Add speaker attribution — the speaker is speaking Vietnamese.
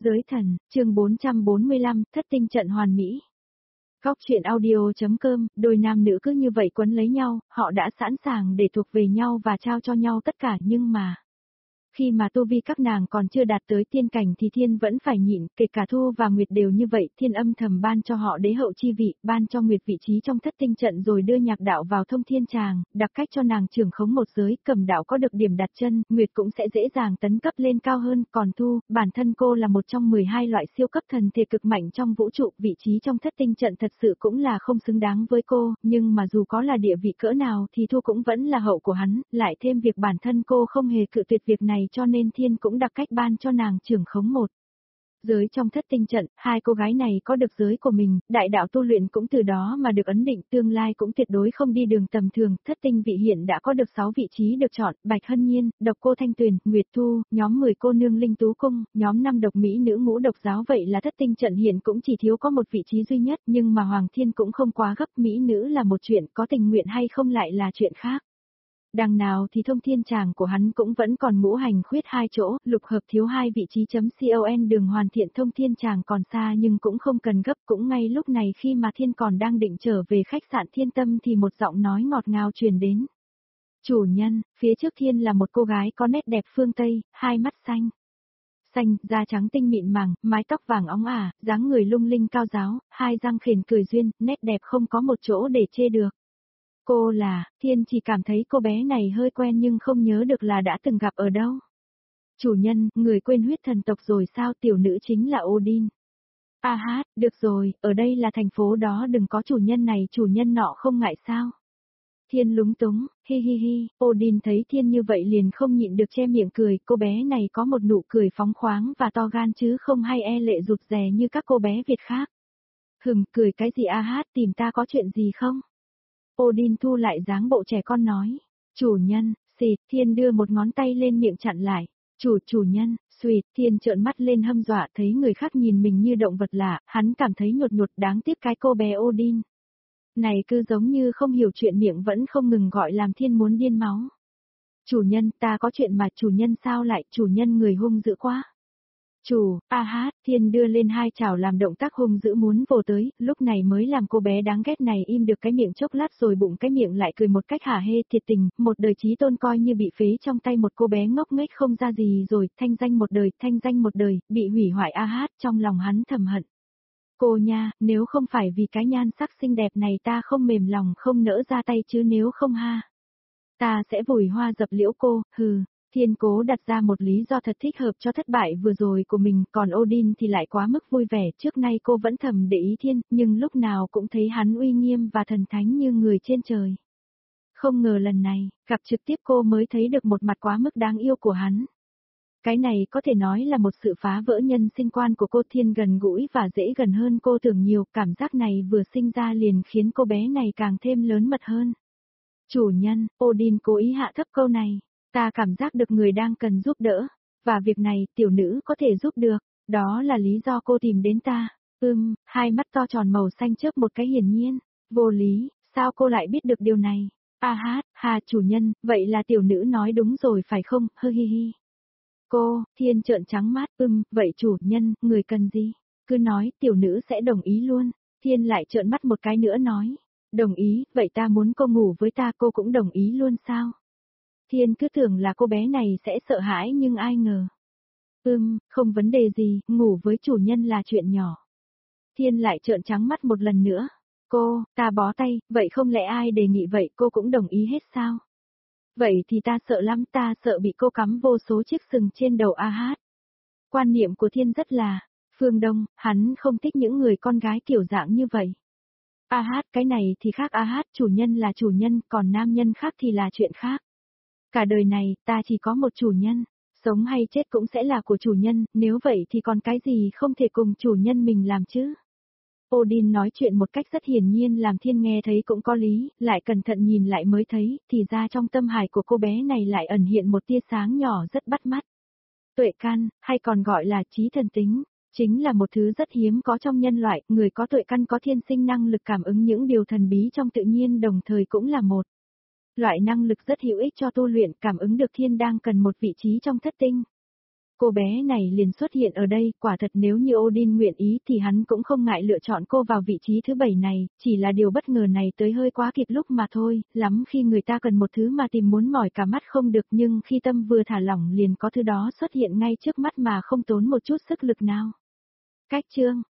Speaker 1: Giới thần, chương 445, thất tinh trận hoàn mỹ. Góc truyện audio.com, đôi nam nữ cứ như vậy quấn lấy nhau, họ đã sẵn sàng để thuộc về nhau và trao cho nhau tất cả nhưng mà... Khi mà tu vi các nàng còn chưa đạt tới tiên cảnh thì thiên vẫn phải nhịn, kể cả Thu và Nguyệt đều như vậy, thiên âm thầm ban cho họ đế hậu chi vị, ban cho Nguyệt vị trí trong thất tinh trận rồi đưa nhạc đạo vào thông thiên tràng, đặc cách cho nàng trưởng khống một giới, cầm đạo có được điểm đặt chân, Nguyệt cũng sẽ dễ dàng tấn cấp lên cao hơn, còn Thu, bản thân cô là một trong 12 loại siêu cấp thần thể cực mạnh trong vũ trụ, vị trí trong thất tinh trận thật sự cũng là không xứng đáng với cô, nhưng mà dù có là địa vị cỡ nào thì Thu cũng vẫn là hậu của hắn, lại thêm việc bản thân cô không hề cự tuyệt việc này cho nên thiên cũng đặc cách ban cho nàng trưởng khống một giới trong thất tinh trận, hai cô gái này có được giới của mình, đại đạo tu luyện cũng từ đó mà được ấn định, tương lai cũng tuyệt đối không đi đường tầm thường, thất tinh vị hiện đã có được 6 vị trí được chọn, Bạch Hân Nhiên, Độc Cô Thanh Tuyền, Nguyệt Thu, nhóm 10 cô nương Linh Tú Cung, nhóm 5 độc mỹ nữ ngũ độc giáo, vậy là thất tinh trận hiện cũng chỉ thiếu có một vị trí duy nhất, nhưng mà Hoàng Thiên cũng không quá gấp, mỹ nữ là một chuyện, có tình nguyện hay không lại là chuyện khác. Đằng nào thì thông thiên tràng của hắn cũng vẫn còn ngũ hành khuyết 2 chỗ, lục hợp thiếu 2 vị trí.con đường hoàn thiện thông thiên tràng còn xa nhưng cũng không cần gấp, cũng ngay lúc này khi mà thiên còn đang định trở về khách sạn Thiên Tâm thì một giọng nói ngọt ngào truyền đến. Chủ nhân, phía trước thiên là một cô gái có nét đẹp phương Tây, hai mắt xanh. Xanh, da trắng tinh mịn màng, mái tóc vàng óng ả, dáng người lung linh cao giáo, hai răng khểnh cười duyên, nét đẹp không có một chỗ để chê được. Cô là, thiên chỉ cảm thấy cô bé này hơi quen nhưng không nhớ được là đã từng gặp ở đâu. Chủ nhân, người quên huyết thần tộc rồi sao, tiểu nữ chính là Odin. À hát, được rồi, ở đây là thành phố đó, đừng có chủ nhân này chủ nhân nọ không ngại sao. Thiên lúng túng, hi hi hi, Odin thấy thiên như vậy liền không nhịn được che miệng cười, cô bé này có một nụ cười phóng khoáng và to gan chứ không hay e lệ rụt rè như các cô bé Việt khác. Cười cái gì a hát, tìm ta có chuyện gì không? Odin thu lại dáng bộ trẻ con nói. Chủ nhân, xịt, thiên đưa một ngón tay lên miệng chặn lại. Chủ nhân, xuyệt, thiên trợn mắt lên hâm dọa thấy người khác nhìn mình như động vật lạ, hắn cảm thấy nhột nhột đáng tiếc cái cô bé Odin. Này cứ giống như không hiểu chuyện miệng vẫn không ngừng gọi làm thiên muốn điên máu. Chủ nhân, ta có chuyện mà chủ nhân sao lại, chủ nhân người hung dữ quá. A hát, thiên đưa lên hai chảo làm động tác hung dữ muốn vồ tới, lúc này mới làm cô bé đáng ghét này im được cái miệng chốc lát rồi bụng cái miệng lại cười một cách hả hê thiệt tình, một đời chí tôn coi như bị phế trong tay một cô bé ngốc nghếch không ra gì rồi, thanh danh một đời, bị hủy hoại a hát trong lòng hắn thầm hận. Cô nha, nếu không phải vì cái nhan sắc xinh đẹp này ta không mềm lòng không nỡ ra tay chứ nếu không ha. Ta sẽ vùi hoa dập liễu cô, hừ. Thiên cố đặt ra một lý do thật thích hợp cho thất bại vừa rồi của mình, còn Odin thì lại quá mức vui vẻ, trước nay cô vẫn thầm để ý thiên, nhưng lúc nào cũng thấy hắn uy nghiêm và thần thánh như người trên trời. Không ngờ lần này, gặp trực tiếp cô mới thấy được một mặt quá mức đáng yêu của hắn. Cái này có thể nói là một sự phá vỡ nhân sinh quan của cô, thiên gần gũi và dễ gần hơn cô tưởng nhiều, cảm giác này vừa sinh ra liền khiến cô bé này càng thêm lớn mật hơn. Chủ nhân, Odin cố ý hạ thấp câu này. Ta cảm giác được người đang cần giúp đỡ, và việc này tiểu nữ có thể giúp được, đó là lý do cô tìm đến ta. Hai mắt to tròn màu xanh chớp một cái hiển nhiên, vô lý, sao cô lại biết được điều này? A hát, hà chủ nhân, vậy là tiểu nữ nói đúng rồi phải không, hơ hi hi. Cô, thiên trợn trắng mắt, vậy chủ nhân, người cần gì? Cứ nói tiểu nữ sẽ đồng ý luôn, thiên lại trợn mắt một cái nữa nói, đồng ý, vậy ta muốn cô ngủ với ta cô cũng đồng ý luôn sao? Thiên cứ tưởng là cô bé này sẽ sợ hãi nhưng ai ngờ. Không vấn đề gì, ngủ với chủ nhân là chuyện nhỏ. Thiên lại trợn trắng mắt một lần nữa. Cô, ta bó tay, vậy không lẽ ai đề nghị vậy cô cũng đồng ý hết sao? Vậy thì ta sợ lắm, ta sợ bị cô cắm vô số chiếc sừng trên đầu a hát. Quan niệm của Thiên rất là, Phương Đông, hắn không thích những người con gái kiểu dạng như vậy. A hát, cái này thì khác a hát, chủ nhân là chủ nhân, còn nam nhân khác thì là chuyện khác. Cả đời này, ta chỉ có một chủ nhân, sống hay chết cũng sẽ là của chủ nhân, nếu vậy thì còn cái gì không thể cùng chủ nhân mình làm chứ? Odin nói chuyện một cách rất hiển nhiên làm Thiên nghe thấy cũng có lý, lại cẩn thận nhìn lại mới thấy, thì ra trong tâm hải của cô bé này lại ẩn hiện một tia sáng nhỏ rất bắt mắt. Tuệ căn, hay còn gọi là trí thần tính, chính là một thứ rất hiếm có trong nhân loại, người có tuệ căn có thiên sinh năng lực cảm ứng những điều thần bí trong tự nhiên đồng thời cũng là một loại năng lực rất hữu ích cho tu luyện, cảm ứng được thiên đang cần một vị trí trong thất tinh. cô bé này liền xuất hiện ở đây, quả thật nếu như Odin nguyện ý thì hắn cũng không ngại lựa chọn cô vào vị trí thứ 7 này, chỉ là điều bất ngờ này tới hơi quá kịp lúc mà thôi, lắm khi người ta cần một thứ mà tìm muốn mỏi cả mắt không được nhưng khi tâm vừa thả lỏng liền có thứ đó xuất hiện ngay trước mắt mà không tốn một chút sức lực nào. Cách chương